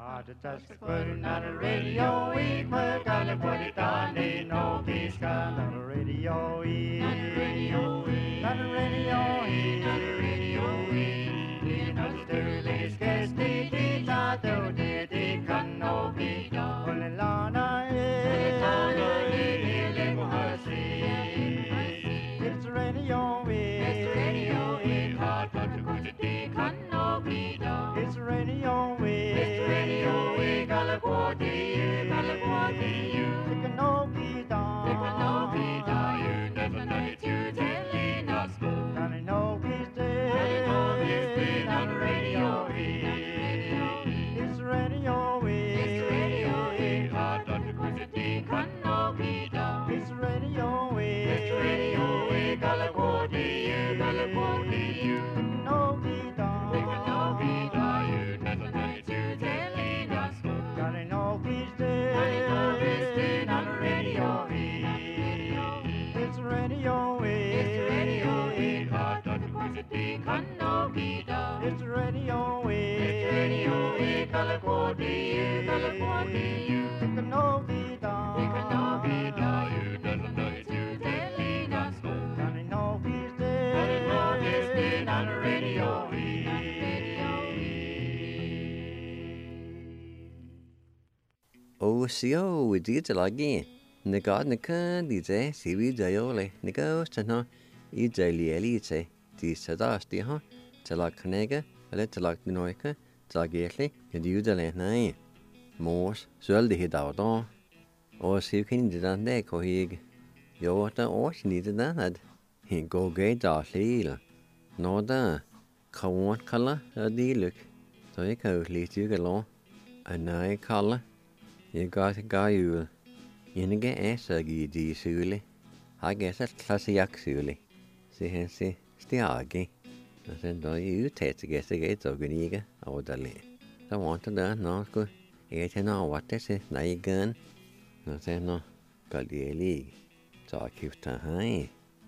Just putting on the radio, we gotta put it on the no peace gun on the radio, on the radio, on the radio, on the radio, in the sturdy scarce the guitar, the can no be done. On the lana, it's the radio, it's the radio, hard but to put it can no be done. It's the radio, Oh, so we did it again. The garden can be there, see we die only. The ghost and her, you daily elite, the sadasti, huh? Talak Knega, a little like the Noica, Zagately, and you the late night. Morse, so the hit out on. Or see you can do that deck or he. Your water or she needed that. He go gate off heel. No, da. Come what color, a deal look. So you go, least you get along. A night color. You got a guy you. You get a saggy D suli. I guess that's classy yak suli. See, stiagi. I said, do you take to get the gates of Guniga? I would delay. I wanted that, no, good. You know what they say, now you gun. I said, no, got the league. So I keep to high.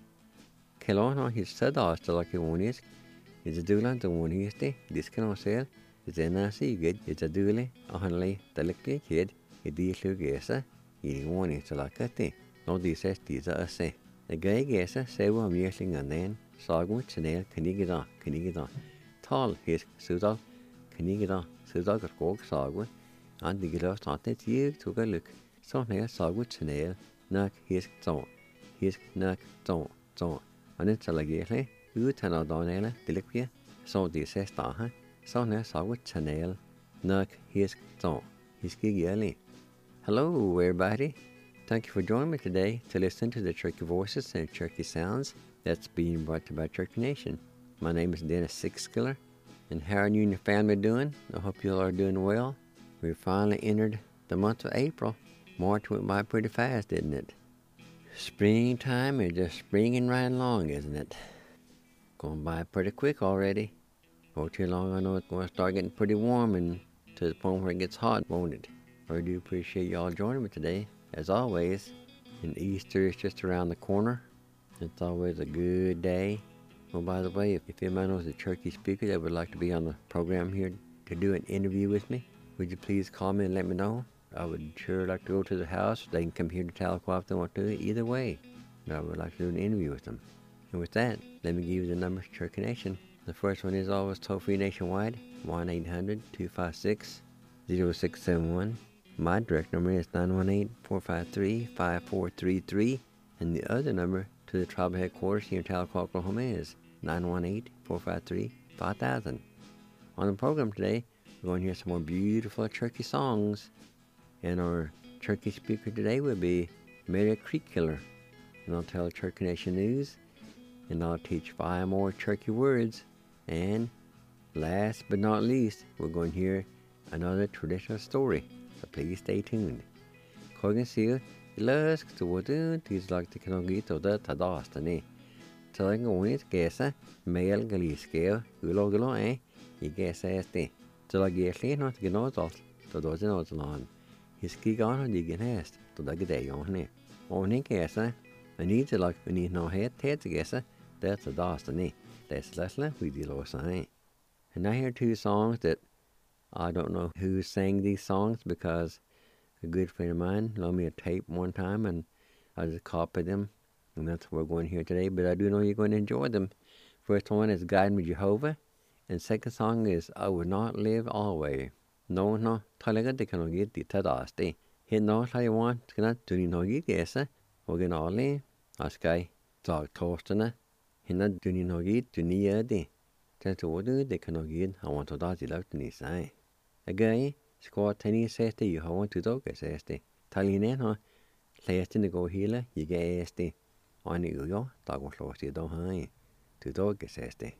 Kelowna, he said, I still like the one is. It's a duelant the one is the. This can sell. It's a nasty good. It's a dually. A honey, delicate kid. A deal to guess. You want it to like a thing. No, this says these are a say. The guy guess say what I'm using and then. Sagwood, Chanel, can you get on? Tall, his Sudal, can you get on? Sudal got gog Sagwood. And the girl started you took a look. So here Sagwood, Chanel, knock his zone. His knock zone. And it's a legally. You turn out on Ella, Dilipia. So this says Taha. So here Sagwood, Chanel, knock his zone. His gig. Hello, everybody. Thank you for joining me today to listen to the Cherokee voices and Cherokee sounds that's being brought to you by Cherokee Nation. My name is Dennis Sixskiller, and how are you and your family doing? I hope you all are doing well. We finally entered the month of April. March went by pretty fast, didn't it? Springtime is just springing right along, isn't it? Going by pretty quick already. Before too long, I know it's going to start getting pretty warm and to the point where it gets hot, won't it? I do appreciate y'all joining me today, as always. And Easter is just around the corner. It's always a good day. Oh, by the way, if anyone knows a Cherokee speaker that would like to be on the program here to do an interview with me, would you please call me and let me know? I would sure like to go to the house. They can come here to Tahlequah if they want to. Either way, but I would like to do an interview with them. And with that, let me give you the numbers to Cherokee Nation. The first one is always toll-free nationwide, 1-800-256-0671. My direct number is 918-453-5433. And the other number to the tribal headquarters here in Tahlequah, Oklahoma is 918-453-5000. On the program today, we're going to hear some more beautiful Cherokee songs. And our Cherokee speaker today will be Mary Creek Killer. And I'll tell Cherokee Nation news. And I'll teach 5 more Cherokee words. And last but not least, we're going to hear another traditional story. So please stay tuned. Kogan Seal. Lusk to what is like the Kanogito that Tadastani. Telling on it, guess, male Galiscale, Ulogalo, you guess as the. Till I get not get out of the dozen odds on. His key on the genest to the day on it. Only guess, I need to like we need no head to guess, that's a Dastani. That's less left with the low sign. And I hear 2 songs that I don't know who sang these songs because a good friend of mine loaned me a tape one time and I just copied them. And that's what we're going here today. But I do know you're going to enjoy them. First one is Guide Me Jehovah. And second song is I Will Not Live Always. No, talaga di ka no git di tadasti. Hit no I want to do ni no git yesa. We're going to all in. Askai. Dog toastana. Hinna do ni no git do ni yadi. Just what do they can no git. I want to dazi love to ni say. Again. Squad tenny says to you, how want to dog says to Taline, huh? Last in the go healer, you get the on you, dog was lost you don't high. To dog says to.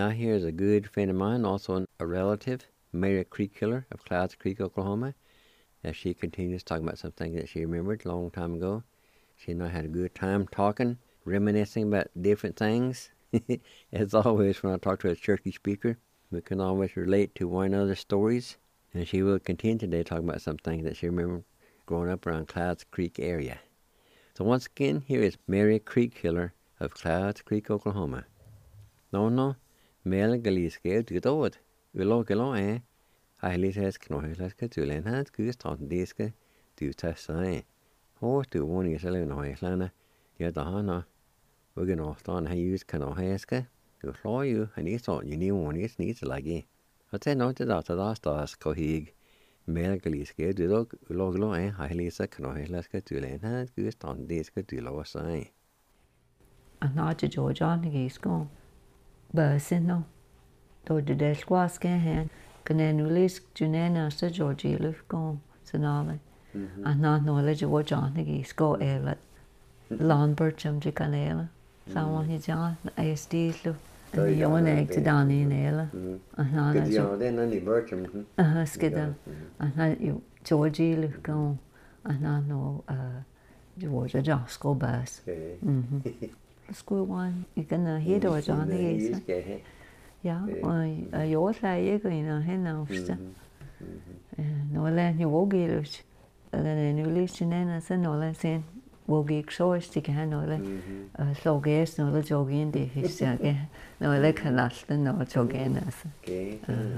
Now here's a good friend of mine, also a relative, Mary Creek-Hiller of Clouds Creek, Oklahoma, as she continues talking about something that she remembered a long time ago. She and I had a good time talking, reminiscing about different things. As always, when I talk to a churchy speaker, we can always relate to one another's stories. And she will continue today talking about something that she remembered growing up around Clouds Creek area. So once again, here is Mary Creek-Hiller of Clouds Creek, Oklahoma. No, Mel Galiske Dudod, Ulo I lises Knohilaska to Lenhans, Guston Diske, do Tessai. Or to one is a little Noislana, yet the Hana. We're going to start how use Canoheska, to flow you, and he thought you knew one is needs like ye. But then noted out the last stars, Kohig. Mel Galiske Dudog, Uloglo, I lisa Knohilaska to Lenhans, Guston Diske to Losai. And not to George on the geese go. Bursing no. Though the desk was hand, can then release Junena as the Georgie live go, Sonali. And not knowledge of what John the geese go air lawn birchum to Canela. Someone he John, ASD live, and the young egg to Donny and Ella. And not as you then only birchum. Skidden. And not you Georgie live go, and not know George a Joss go bus. School one, you can hear the John the geese. Ja, og jordslag ikke en hen afsted. Norland jo vågilus. Den nu lige sådan så Norland sen vågik så stikke han Norland. Så gæs Norland jogging det hister. Norland kan næsten når jogging altså. Okay.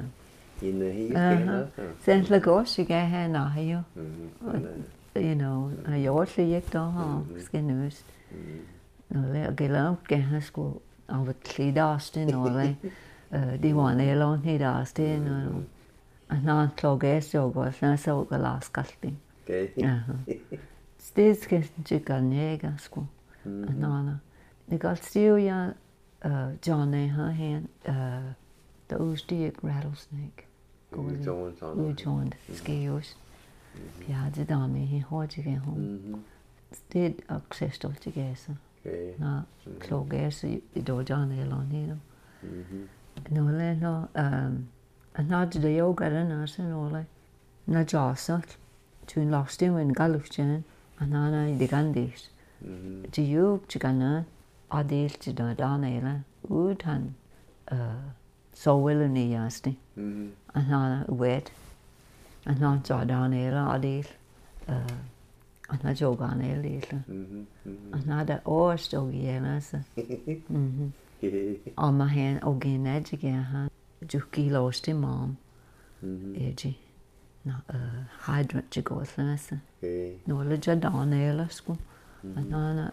Sen så går sig han når jo. You know, jordslag ikke der har skal nøst. Norland gælder kan han skulle av et klidast Norland. De var nede i dag sten og han klogges jo godt når så går laskalting. Stedet skal ikke nægge sku. Nana. Det går still ja Johnny han der udstig rattlesnake. Udjoint skæves. Ja det der med he hurtigt igen home. Stedet access til gæse. Na klogges i dog Johnny alone her. No, and not the yoga and us and all like. Na jossat, to lost him in Galufjan, and Anna the Gandis. To you, Chicana, Adil to the Danela, Woodhan, so will in the yasti, and Anna wet, and not Danela, Adil, and not Jogan little, another or stogianas. On my hand, again, edge again, Juki lost him, mom. Edgy. No, hydrant to go with Lassa. No, legit on air, school. And Nana,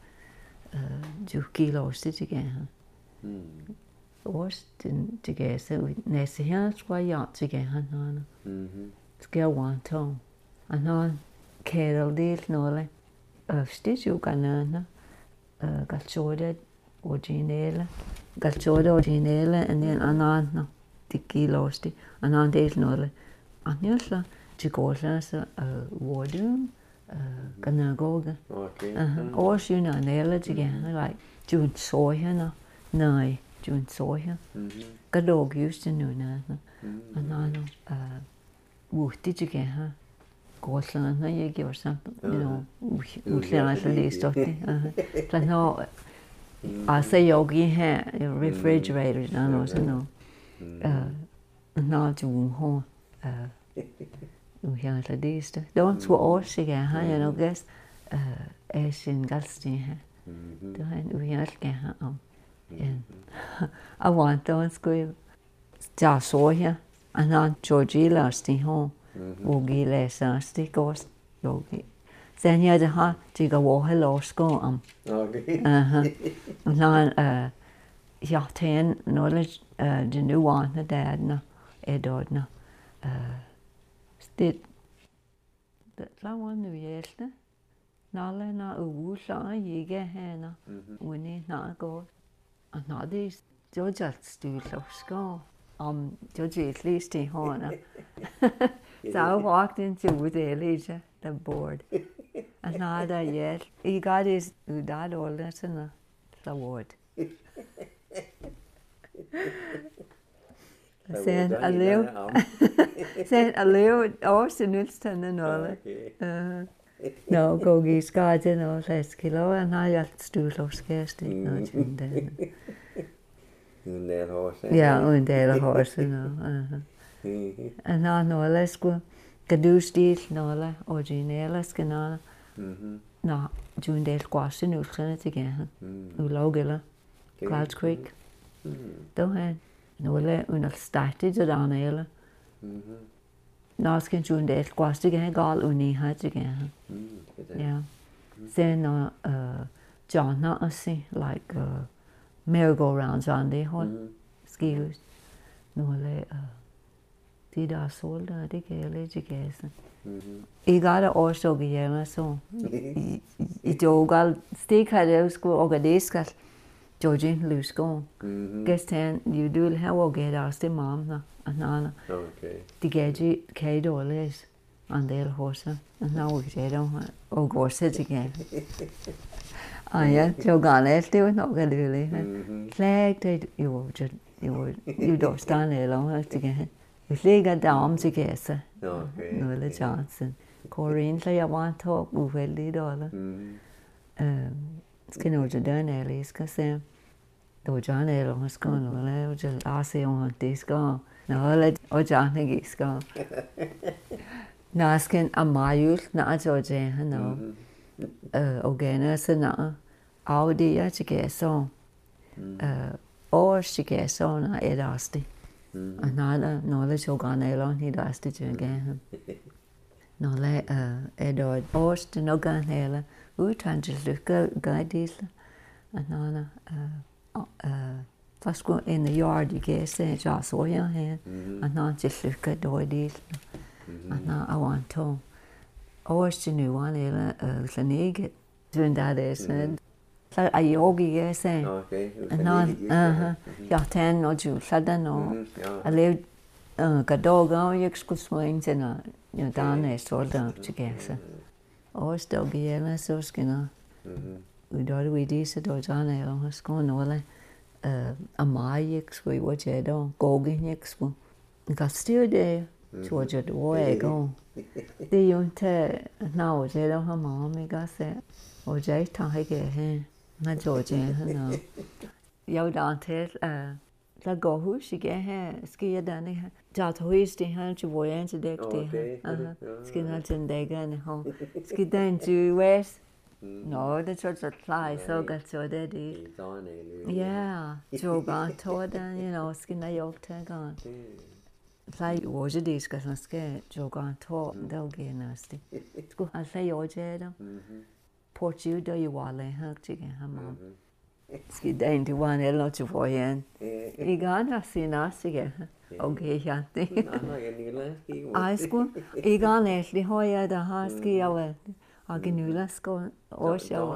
Juki lost it again. Was together with Nessie Hills, why yachts again, Nana. Scale one tone. And on Carol deal, no, stitch you can, got shorted. Originele, galchoda originele, and then anana, the kilosti, anan del nole. Anjusla, chicosas, wardum, canagoga. Or shuna nela again, like June soya, nay, June soya. Gadog used to know that. Anano, woofed again, Goslan, you give or something, you know, we can at least, but no. I say yogi hair, refrigerators, I know, not to home. We have at least. Don't wash again, you know, guess, Asian Galstein. We have to I want to school. Just saw here, and not Georgie last home. Wogi less, stick or yogi. Sen jeg det har til at være lovskåren. Okay. Når jeg tænker noget det nu var der dødne. Det var nu hjælpe. Når uge ikke henne, uden når går. Og når det jo just styr lovskåren. Jo just lige i hånden. Så jeg walked into the board. Another yet. He got his that old lesson the word. Sen a leo også nulstande nåle. No, go gi skade no leskilo and I at stulo skæst ikke noget til den. En del horse. Ja, en del horse no. And no lesku gadustil nola originella skenala. No, jun del quasi nulstande til gæren. Ulogela. Clouds Creek. Då han nåle under startet til danele. Nå skal jun del quasi gæren gal uni har til gæren. Ja. Sen John asi like merry-go-rounds on det hold. Skihus. Nåle de der soldater, det kan jeg lidt ikke gæse. I gør det også hjemme så. I jogal stik har det sgu organisk Georgine Lusko. Gæsten you do have å get us the mom na anana. Okay. De gav kan dårligt en del horse. Nå vi ser dem og går til igen. Ja, jogal det er nok lille. Flag det jo då stannar eller igen. Vi ligger dam til gæse. Nåle Johnson. Corinne så jeg var top uheldig dårlig. Skal nå til den eller skal se. Då John eller han skal nå lave til Asia og det skal. Nåle og John ikke skal. Nå skal Amayul nå George han nå. Og gerne så nå. Af det jeg til gæse. Og til gæse nå er det også det. Another knowledge organelon he does to again. No le edod ost no ganela utangel lukka guides another fasco in the yard you guess just so your hand and not just lukka doidis and I want to ost new one ela sanig doing that is så er yogi jeg sagde. Okay. Jeg tænker noget jo sådan og jeg lavede gadoga jeg skulle smøre til når jeg derne solgte til gæse. Og så gik jeg så skal vi dør vi disse dørene og skal nogle amai skulle jo tage der gogi jeg skulle. Jeg styr det så jeg hvor jeg går. Det jo til når jeg der har mamma jeg sagde og jeg tager ikke hen. Nå George han jeg der til der går hus igen her skal jeg der ikke der hus det han til hvor jeg til det skal jeg til den gerne ha skal den til west no det så fly så godt så det ja så godt så der you know skal jeg jo tage godt fly hvor det skal så godt så der igen næste skulle han sige jo der Portu do you wale hak til ham. Skal der ikke være eller til for igen. I gerne se næste igen. Okay, ja det. Ej sku. I gerne lige højere der har skal jeg vel. Og genula skal også jo.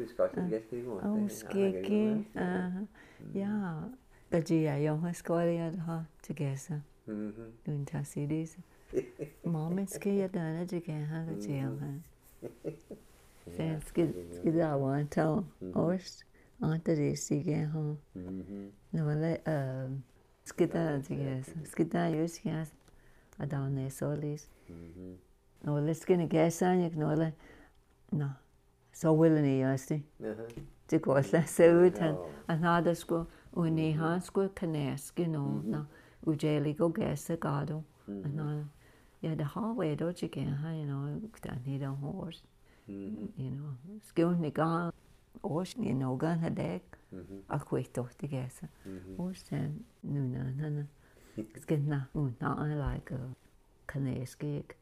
Skal ikke. Ja. Det er jo skal jeg har til gæse. Du ikke se det. Mamma skal jeg der til gæse til ham. Sen skal der være til os. Andre det siger han. Når der skal der jo sige at der er så lidt. Når der skal ikke gæse jeg når der nå så vil jeg også det. Det går slet så ud han har der skulle uni han skulle kanæske nå ujælig gå gæse gado. Ja det har været også igen han know der er der horse. You know, skjøn ikke også i nogen har det og kvittet det gæse. Også nu når skal like kanæske ikke.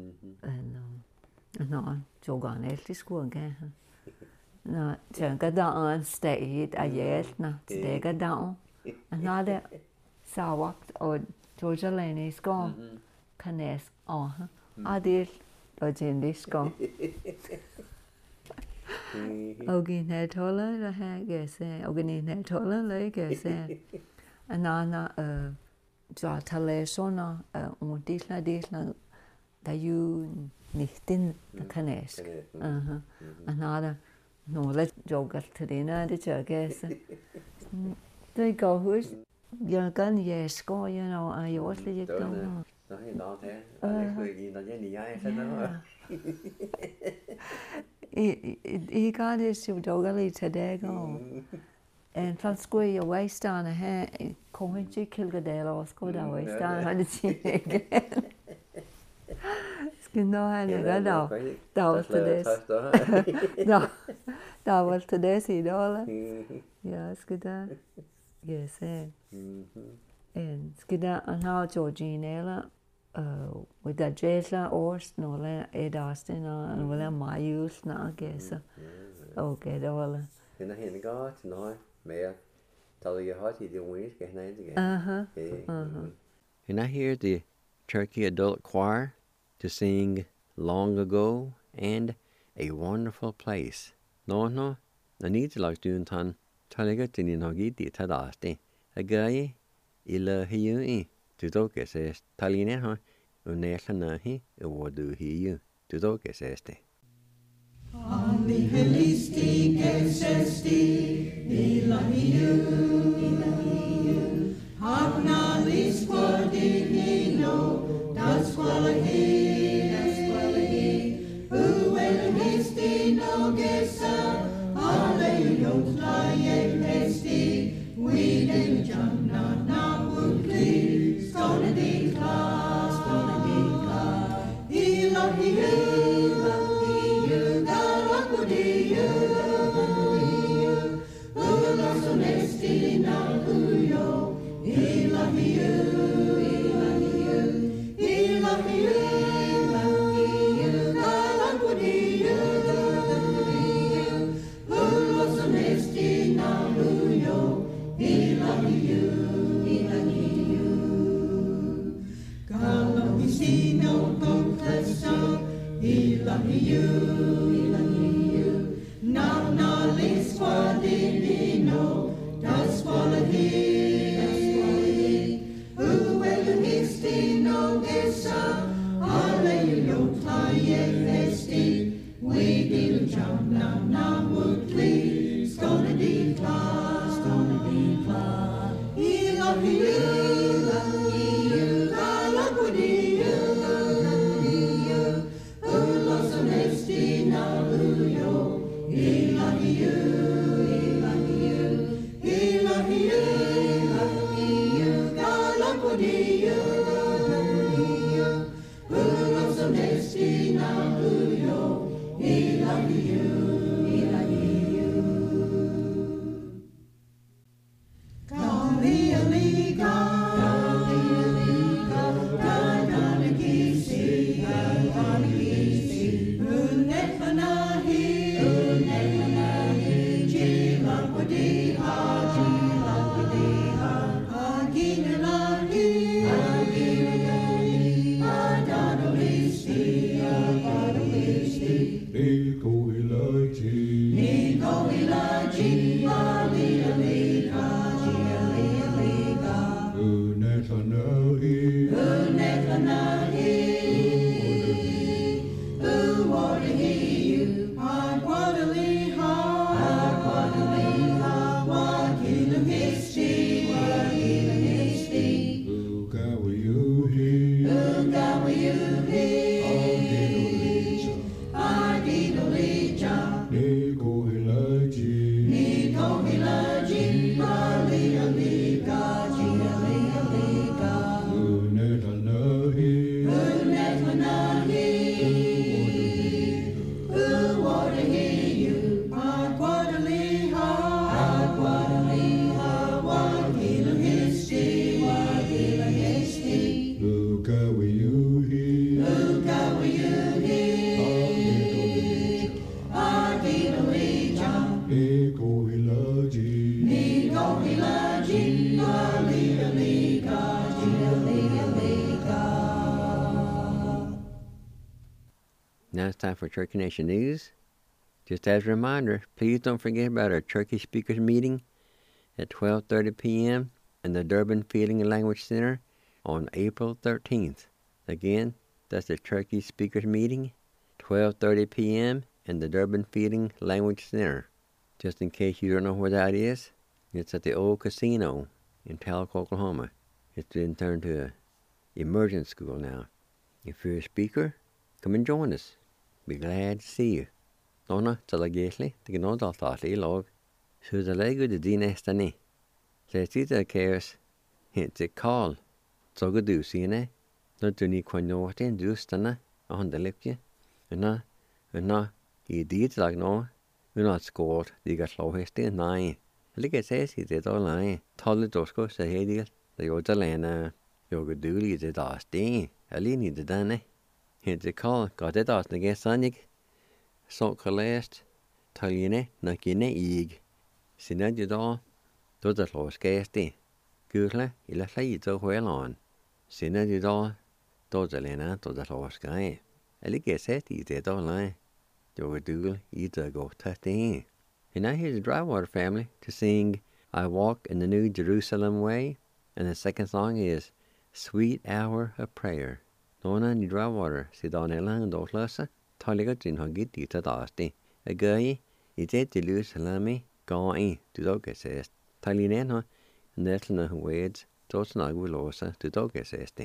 Nå, så gerne altid skulle gøre. Nå, tænker der en sted af hjælpende, stikker der. Nå, det savagt og totalene i skål kanæske. Og det og til det skål. Og en helt holder der her gæse, og en helt holder der gæse. En anden så taler sådan om det der jo nicht kanæsk. En anden nogle jogger til det når det tør gæse. Det går hus. giờ cái gì có you know ai ở đây gì đâu nó hay đó thế anh cười gì nó như ai thế đó he got his dogally today go and from square your waist on a hand coin chi Kilgadale or go down waist on had again skin no hand go that was today's that was today's $1 yeah it's good yes and skida anha Georgina with that Jason Ors no la Edastin and wala Mayus na guess okay đó thì nó hiện có thì nói mẹ tao giờ hỏi thì điều nguyên cái này thì and I hear the Turkey Adult Choir to sing Long Ago and A Wonderful Place no need to like doing tan talaga tinin hogi ti tadaste agay ila hiyu tu to que se taline ha unelana hi wodu hiyu tu to que se este Ami helisti kesesti ilahiyu Hagna lisquadinino das qualahi Uel histi no gesa Aleyot laie hesti Widen jamna na wukli Skona di kla Ilahiyu Now it's time for Turkey Nation News. Just as a reminder, please don't forget about our Turkey Speakers Meeting at 12:30 p.m. in the Durban Feeling and Language Center on April 13th. Again, that's the Turkey Speakers Meeting, 12:30 p.m. in the Durban Feeling Language Center. Just in case you don't know where that is, it's at the old casino in Talc, Oklahoma. It's been turned to an emergent school now. If you're a speaker, come and join us. Be glad to see you. Nona, talagately, the gnodal thoughtly log. So the lego the dinestani. Let's eat the cares. Hint the call. So good do see ne. Not to need quite know what in do stana on the lip ye. And na, he did like no. We're not scored. They got low hasty and nine. Look at says he did all nine. Tolle Dosco say hey deal. The Yodelana. Yoga dooley did us ding. Alini the dane. Hint the call. Got it out against Sonic. So collast. Taline, nakine eeg. Sinad you da. Do the low scarcity. Gurle, illa lay to well on. Sinad you da. Do the lena to the low sky. Alike said he did all nine. Yoga dool, either go 13. And I hear the Drywater family to sing I Walk in the New Jerusalem Way. And the second song is Sweet Hour of Prayer. Nona ni Drywater, si Donella and Oklasa, Toliga in Hogiti to Dasti. A guy, it's at Jerusalem, going to Dogesest. Talinena, and Netlina who wades, Tosnag Willosa to Dogesesti.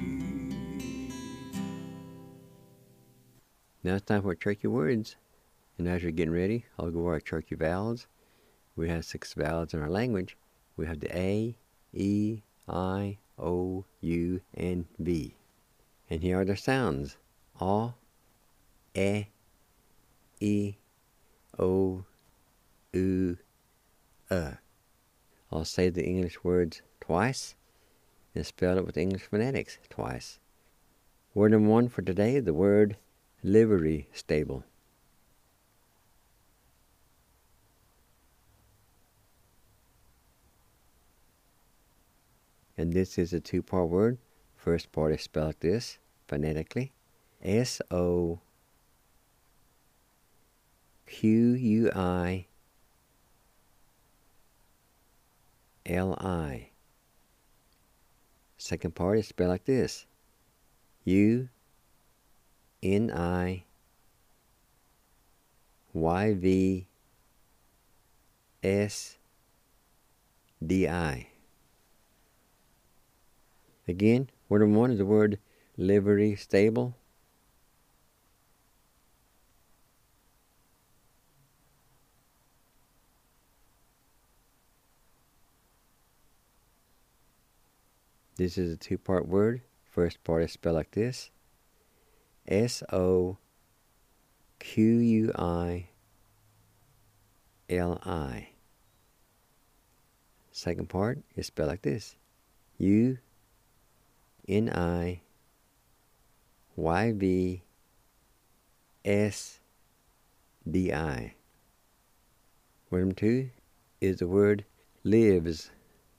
Now it's time for tricky words. And as you're getting ready, I'll go over our Cherokee vowels. We have 6 vowels in our language. We have the A, E, I, O, U, and V. And here are their sounds. A, E, O, U, I'll say the English words twice and spell it with English phonetics twice. Word number 1 for today, the word livery stable. And this is a 2-part word. First part is spelled like this, phonetically. S-O-Q-U-I-L-I. Second part is spelled like this, U-N-I-Y-V-S-D-I. Again, word number 1 is the word livery stable. This is a 2-part word. First part is spelled like this, S-O-Q-U-I-L-I. Second part is spelled like this, U-N-I-Y-V-S-D-I. Word number 2 is the word lives.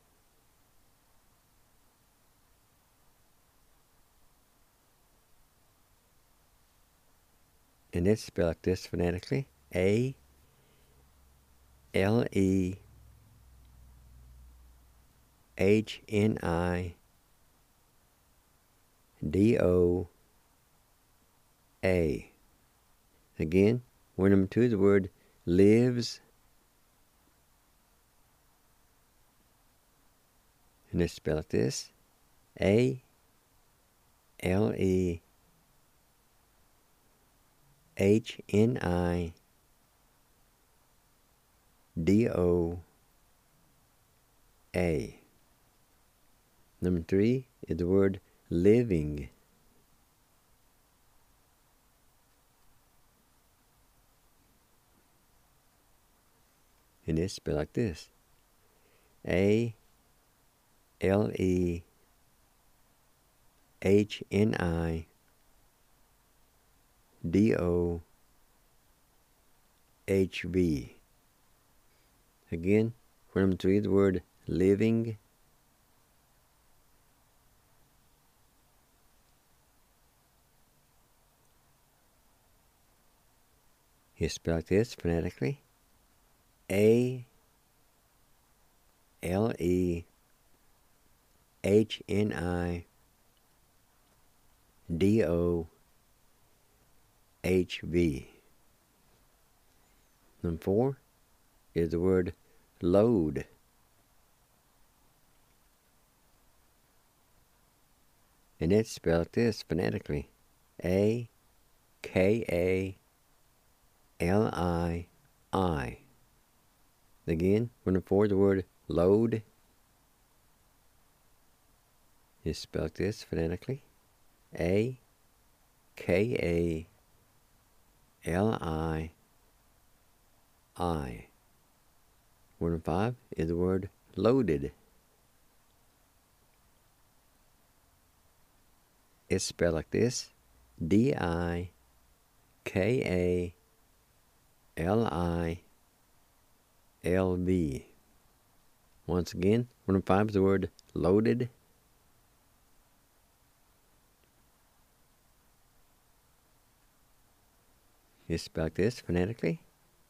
And it's spelled like this phonetically, A-L-E-H-N-I-D-O-A. Again, word number 2 is the word lives. And it's spelled like this, A-L-E-H-N-I-D-O-A. Number 3 is the word living. And it's spelled like this, A-L-E-H-N-I-D-O-H-V. Again, word number 3 is the word living. It's spelled like this phonetically, A-L-E-H-N-I-D-O-H-V. Number 4 is the word load. And it's spelled like this phonetically, A-K-A-L-I-I. Again, word number 4 is the word load. It's spelled like this phonetically, A-K-A-L-I-I. Word number 5 is the word loaded. It's spelled like this, D-I-K-A-L-I-L-V. Once again, word number 5 is the word loaded. It's spelled like this phonetically,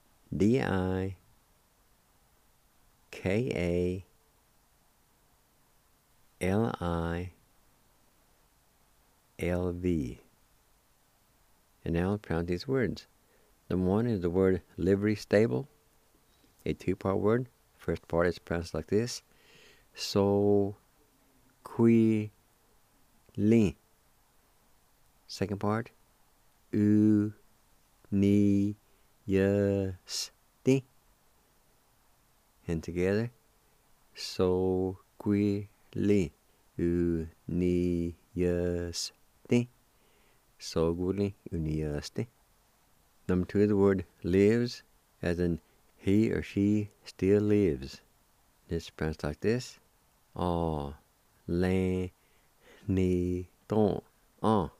D-I-K-A-L-I-L-V. And now I'll pronounce these words. Number 1 is the word livery stable, a 2-part word. First part is pronounced like this, so, qui, li. Second part, u, ni, yasti. And together, soguli uniasti. Soguli uniasti. Number 2, the word lives, as in he or she still lives. It's pronounced like this. Lan ni ton an.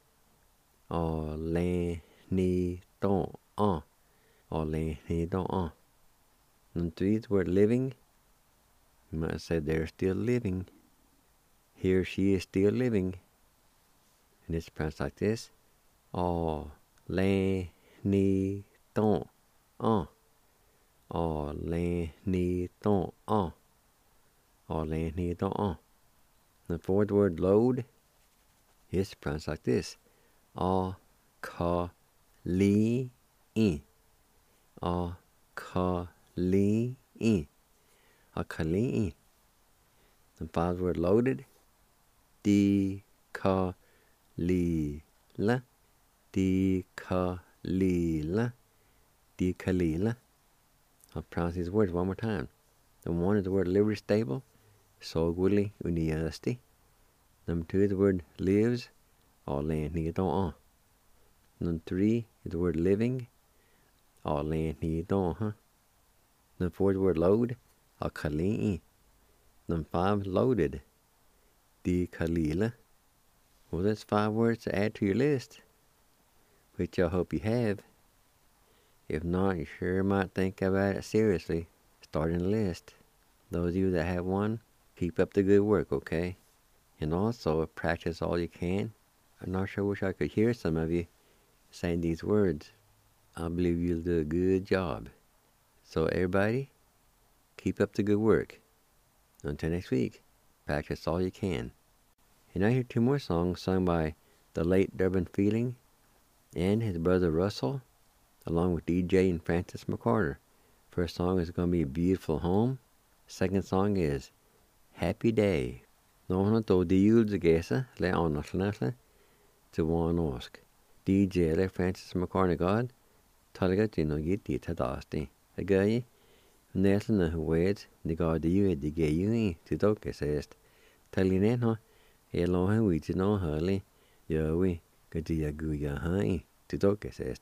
Lan ni ton an. Lan ni ton an. Number 3, the word living. You might say they're still living. He or she is still living. And it's pronounced like this. Lan ni ton an. Lan ni ton an. Lan ni ton an. The 4th word load is pronounced like this. Ka li in. Ka li in. Ka li in. The 5th word loaded. Di ka li la. Di ka li la. Di ka li la. I'll pronounce these words one more time. The 1 is the word livery stable. Soguli uniasti. Number 2 is the word lives. Lan ni ton an. Number 3 is the word living. Lan ni ton an. Number 4 is the word load. Kali. Number 5, loaded. Di kalila. Well, that's 5 words to add to your list, which I hope you have. If not, you sure might think about it seriously, starting a list. Those of you that have one, keep up the good work, okay? And also, practice all you can. I'm not sure, wish I could hear some of you saying these words. I believe you'll do a good job. So everybody, keep up the good work. Until next week, practice all you can. And I hear 2 more songs sung by the late Durbin Feeling and his brother Russell, along with DJ and Francis McCarter. First song is going to be Beautiful Home. Second song is Happy Day. Nå to de julgesa le anasla to one osk. DJ le Francis McCarter God, Talaga Tino Giti Tadasti. A guy, Nelson Wade, the God you had the gay you to doke says, Talineno, Eloha we to know hurly, Yowie, Gadia Guya Hai, to doke says.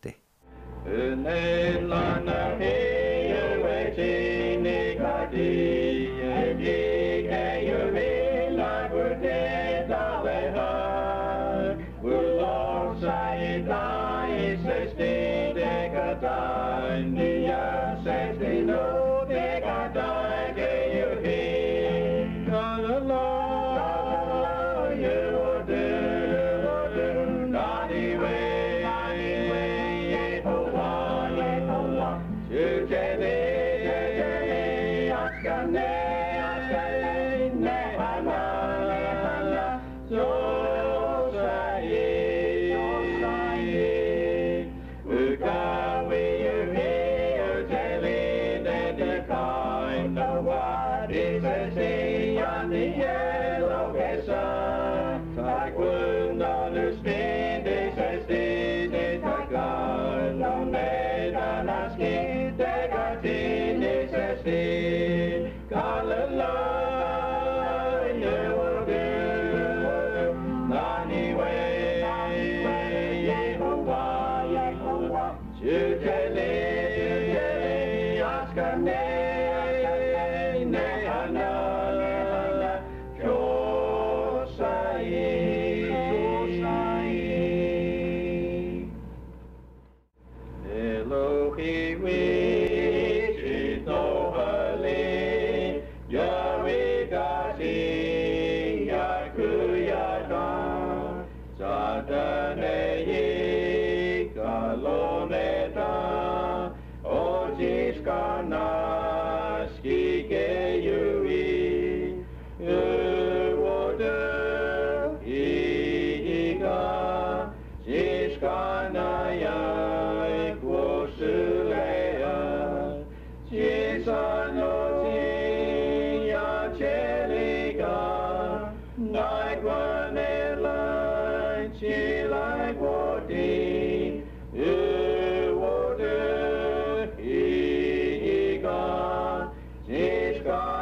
God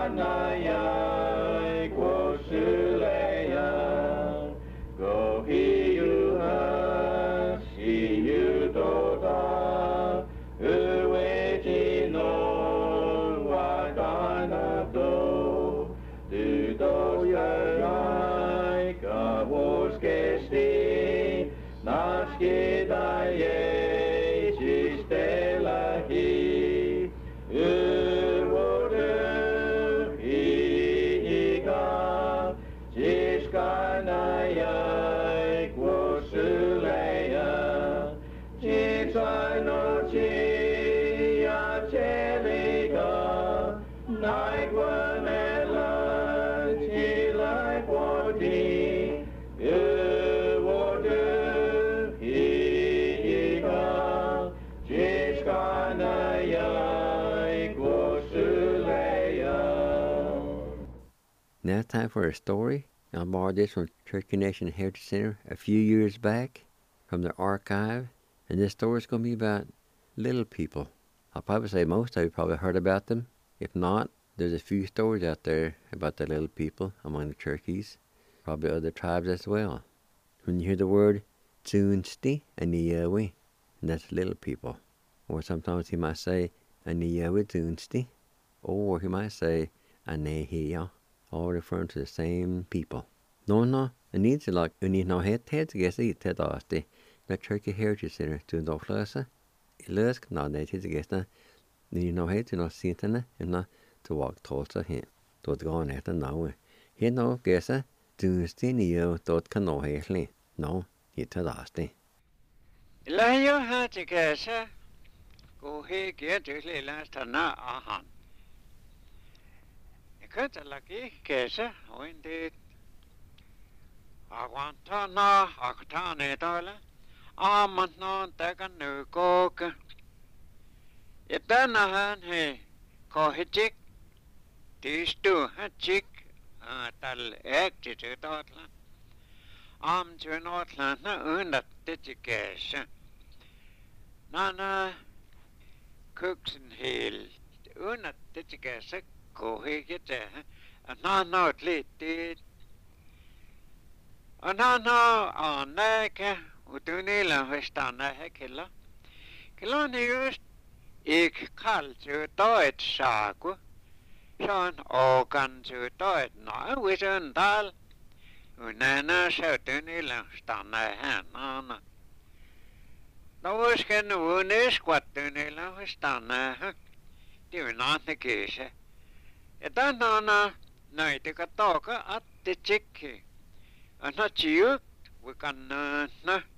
Now it's time for a story. I borrowed this from Cherokee Nation Heritage Center a few years back from their archive. And this story is going to be about little people. I'll probably say most of you probably heard about them. If not, there's a few stories out there about the little people among the Cherokees. Probably other tribes as well. When you hear the word Tsunsti Aniyawi, and that's little people. Or sometimes he might say Aniyawi Tsunsti. Or he might say Anehiya, all referring to the same people. No, it needs like no head to guess it the Cherokee Heritage Center to the Flasa. It looks not that it's guess that you know head to no sintana and not to walk towards him. To go on at the now. He no guess a Tsunsti dot cano hairly. No, he to the Layo had to guess go here get to last na ahan. Cut a lucky guess when did I want to know Octane dollar. I'm not taking no coke. It done a hand he call his chick. These two had chick tal acted to Dotland. I'm to Northland, no, that dedication. Nana cooks and hill, una dedication. Go here get there, and no, late did. And no, on neck, Udunilla, Westana, Hekilla. Kilon used ik culture diet sagu. Sean organ to diet, no, with an dal. Unana, Shoutunilla, Stana, Hanana. No was can the wound is what Dunilla, Westana, do not the case. Ita na ite ka toka at the chicky. And not you, we can na.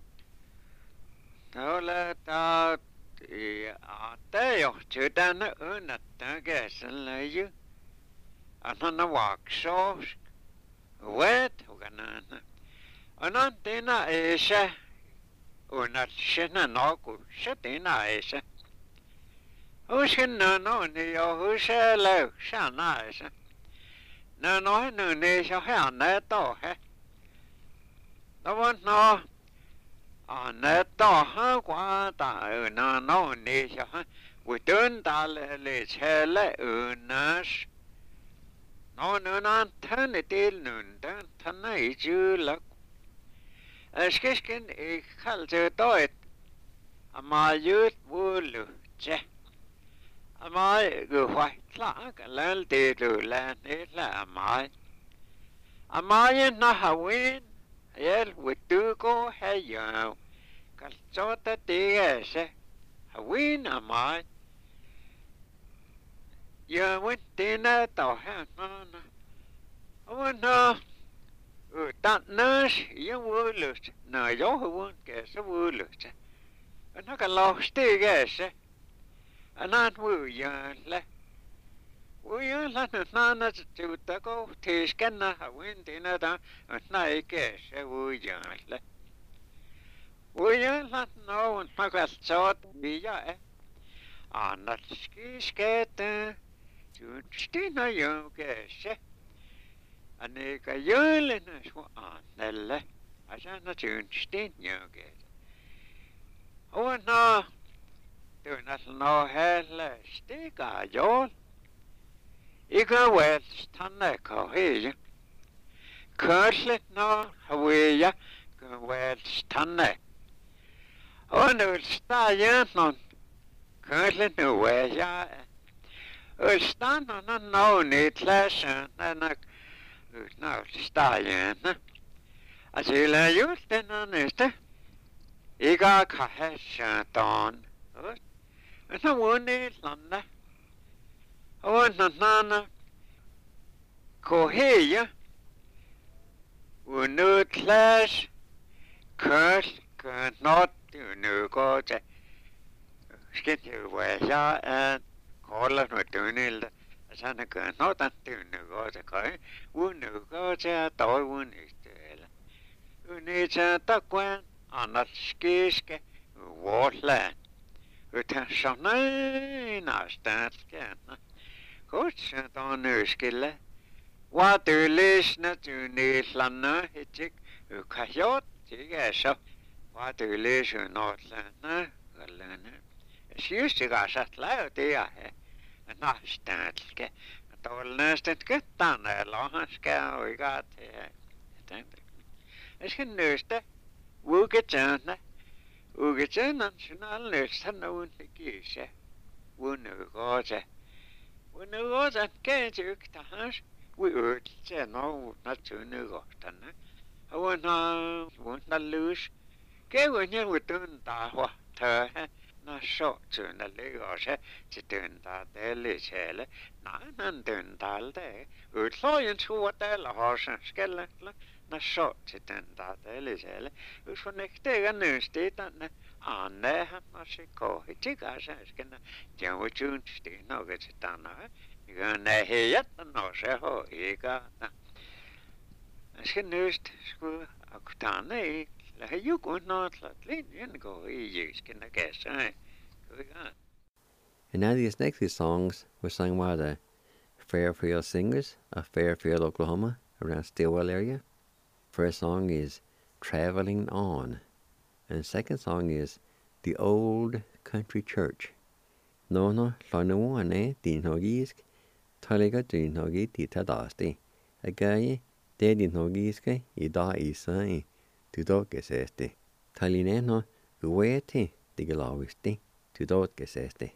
Tola ta teo chudana unat gas and lay you. And on the walk sauce. Wet, uganana. And on dinner is unat shina no good. Shatina is. Who's can no who's low, shall nice. No, shall have that dog, eh? No one no. On that dog, what I no, shall we don't let's hell unas. No, turn it till noon, tonight you look. A skiskin, a culture do it. A my youth wool, che. Am I go white like a little day to land it am I? Am I in a win? Yell with two go hey yo. Calzota dias, a win am I? You went dinner to have none. Oh no. That nurse, you will lose. No, you won't guess a will lose. And I can lost the guess. And not will you let. Will you let the nana to go to scan a wind in a down and night guess will you let. Will you let know and I got thought be ya? I'm not scared to stina you guess. And they got you in a swan, Nella. I shall not stin you guess. Oh no. Do not know hell stick a jol. Iga wel stanna ko he. Kurslet no haweya go wel stanna. No sta non. Kurslet no weya. Stan no ni tlasha na no sta Asila just den nästa. Iga kahesha don. Na woni landa. Nana koheya. Unu clash. Kurs not unu gote. Skit you weya and call it with unil. Sana not that unu gote kai. Unu gote toy uni. Unita takwan anat skiske wotland. Utan shanai nastanken. Coach on urskille. What you listen to Nislanna hitchik ukayot tigasha. What you listen not lana galana. She's to gas at loud there. And nastanke. Tolnastet get done a long scale we got here. Es kan nøste. Ugetjana national nøste nogen gise. Unugåse. Unugåse kan ikke ta hans. Vi ødelse nå naturligåsterne. Vunna lus. Gævende udun dahva tørhe. Na så tønne løse til døn der dele sjæle. Nan døn der det. Udløjen tror der har sig skælde. Na så til den der dele sjæle. Så nægte jeg nødstederne. Anne han har sig gå. Ikke gase skændende. Jeg var tjun sten noget til denne. Jeg er helt når så har ikke. Jeg skal nøst skulle akutane ikke. La you go not let Lynn go you skin the gas. And now these next few songs were sung by the Fairfield Singers of Fairfield, Oklahoma, around Stillwell area. First song is Traveling On, and the second song is The Old Country Church. No, Lanoane, Dinhogisk, Taliga Dinhogi, Titadasti. A guy, dead in Hogiske, Ida Isai. Tudot geseste. Talineno ueti digelawisti. Tudot geseste.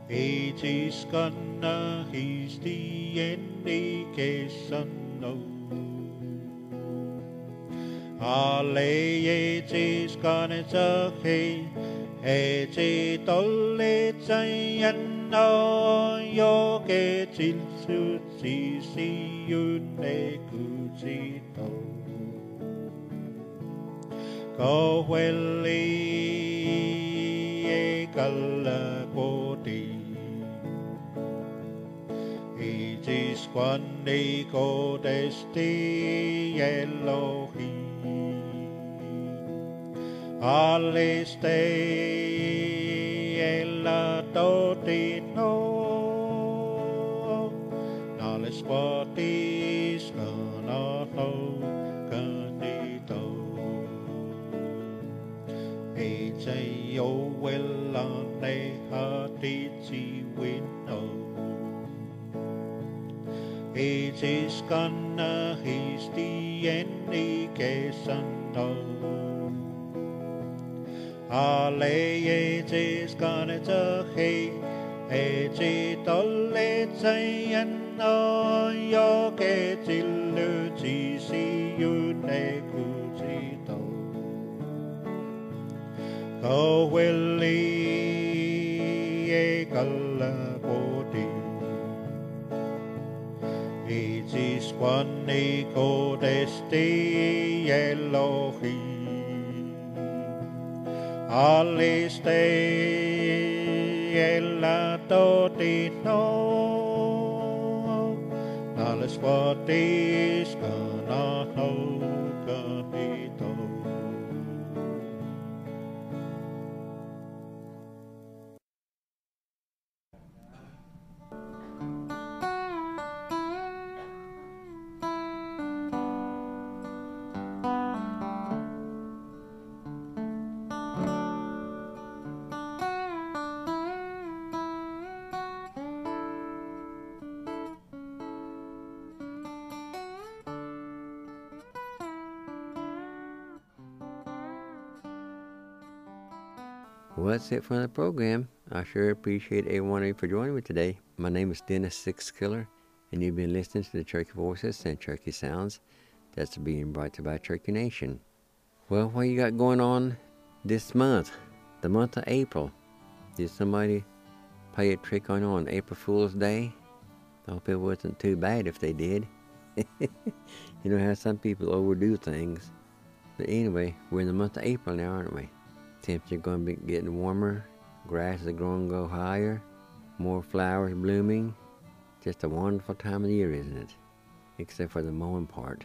It is gonna he's the indication no. Alle it is gonna say it is all it's and no yo ke til su si si yun ne ku si to. Go welly e kala ko ti. It is one day go desti Elohim. Alle stay ella doti no. Alle spotis gonna no canito. Ej yo wella ne hatiti winno. It is gonna he's the indication of. Alle it is gonna say it is all it's and no yo ke til ti si you ne kusito. Go willy e kala body. It is one ego desti Elohim. Alle stay ella doti no. Alle spotis gonna no canito. Well, that's it for the program. I sure appreciate every one of you for joining me today. My name is Dennis Six Killer, and you've been listening to the Cherokee Voices and Cherokee Sounds that's being brought to you by Cherokee Nation. Well, what you got going on this month, the month of April? Did somebody play a trick on April Fool's Day? I hope it wasn't too bad if they did. You know how some people overdo things. But anyway, we're in the month of April now, aren't we? Temps are going to be getting warmer, grass is going to go higher, more flowers blooming. Just a wonderful time of the year, isn't it? Except for the mowing part.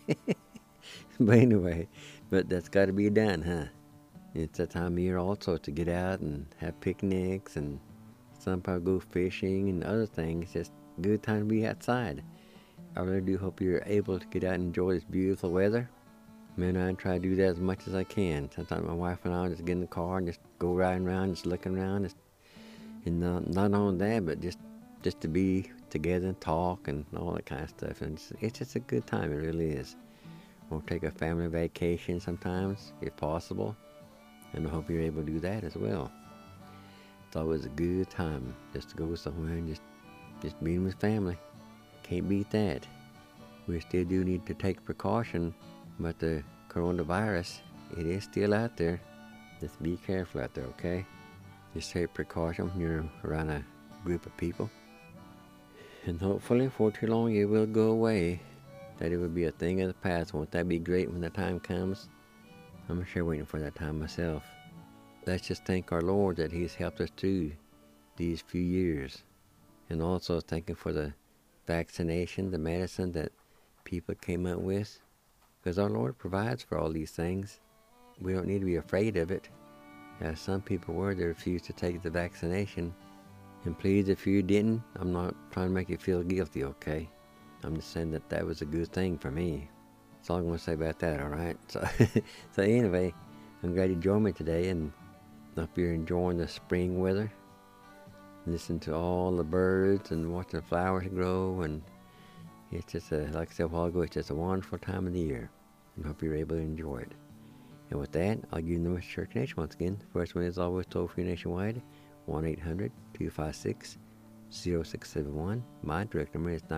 But anyway, that's got to be done, huh? It's that time of year also to get out and have picnics, and some people go fishing and other things. Just a good time to be outside. I really do hope you're able to get out and enjoy this beautiful weather. Man, I try to do that as much as I can. Sometimes my wife and I just get in the car and just go riding around, just looking around. And not only that, but just to be together and talk and all that kind of stuff. And it's just a good time, it really is. We'll take a family vacation sometimes, if possible. And I hope you're able to do that as well. It's always a good time just to go somewhere and just being with family. Can't beat that. We still do need to take precaution. But the coronavirus, it is still out there. Just be careful out there, okay? Just take precaution when you're around a group of people. And hopefully, for too long, it will go away. That it will be a thing of the past. Won't that be great when the time comes? I'm sure waiting for that time myself. Let's just thank our Lord that He's helped us through these few years. And also thank Him for the vaccination, the medicine that people came up with. Because our Lord provides for all these things. We don't need to be afraid of it. As some people were, they refused to take the vaccination. And please, if you didn't, I'm not trying to make you feel guilty, okay? I'm just saying that was a good thing for me. That's all I'm going to say about that, alright? So anyway, I'm glad you joined me today, and I hope you're enjoying the spring weather. Listen to all the birds and watching the flowers grow, and it's just, like I said a while ago, it's just a wonderful time of the year. And I hope you're able to enjoy it. And with that, I'll give you the Cherokee Nation once again. First one is always toll-free nationwide, 1-800-256-0671. My direct number is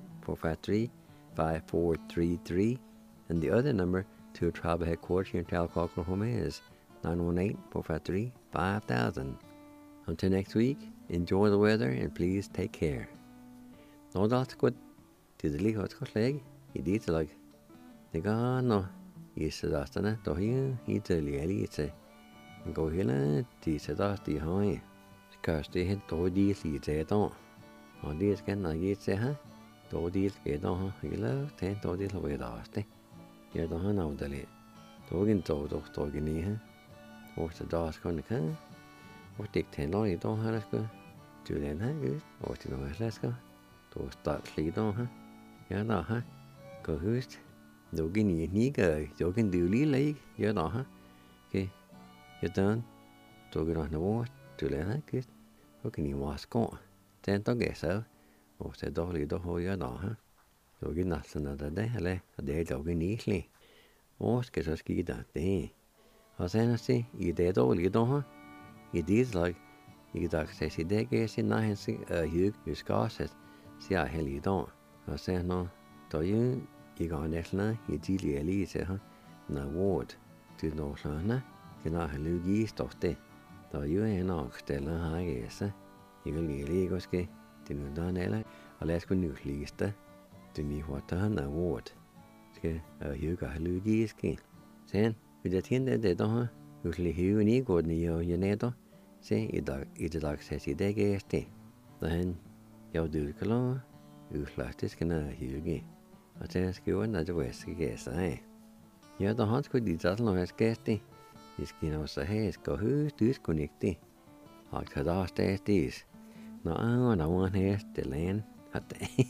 918-453-5433. And the other number to a tribal headquarters here in Talcott, Oklahoma is 918-453-5000. Until next week, enjoy the weather and please take care. No, that's good. To the league, what's got leg? He did like the guy, no. Yes, that's the net. He's a lily. It's a go here. This is that's the high. Because they had two deals. It's a don't. On this can I get say, huh? Two deals get on. He loves 10 deals away. That's the. You don't know the late. Talking to talking here. What's the dog's going to come? What take 10 long? You don't have to go. Do then, huh? Good. What's the noise? Let's go. To start sleep on, huh? Yeah, no, huh? Go host. Đồ cái nhí cái chỗ cái điều lý lấy giờ đó ha, cái giờ tên, chỗ cái đó nó vô, từ lại hết cái, có cái nhí hóa có, trên đó cái sao, sẽ đó lý đó hồi giờ đó ha, chỗ cái nát sinh ra đấy hay là để chỗ cái nhí lên, cái số cái đó đấy, họ sẽ nói gì, để đó lý đó ha, đi là, đó sẽ để cái sẽ nói hay sẽ hiểu cái sẽ hay lý đó, họ sẽ nói, tôi I got nesla, I dili elise ha, na ward, to no sana, kina halugi stoste. Da you en akstella ha gese. I gal geli goske, tinu danela, alesko nukliste, tini wata na ward. Ske you got halugi ski. Sen, with the tiende de da, usli hu ni god ni yo yenedo, se I dag sesi de geste. Then, yo du kala, uslastis kina hugi. Og så skal jo ikke være skæst af. Ja, der har sgu de sådan noget skæst det. Det skal nå så her skal høres disconnecte. Og så der stadig. Nå, der var en her til land. At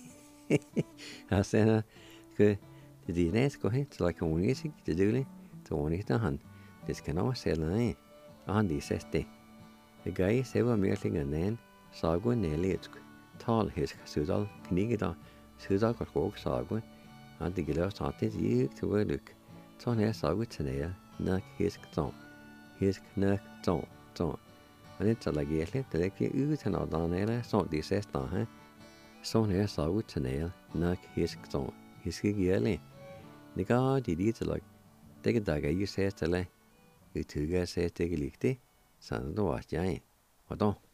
jeg sagde, skal det de næste skal hen så kan hun ikke det døle. Så hun ikke han. Det skal nå selv af. Og han de sagde det. Det gav sig var mere længere land. Så går nælletsk. Tal hæsk sydal knige der. Sydal går skog så går. Han det gælder så det ikke til at lykke. Så han så godt til det, nok hisk nok så. Og det så lager lidt det ikke ud til noget andet eller så det ses der her. Så han så godt til det, nok hisk ikke gælde. Det gør de til at det kan der ikke ses til det. Vi tykker ses det ikke lige det. Sådan det var jeg. Og då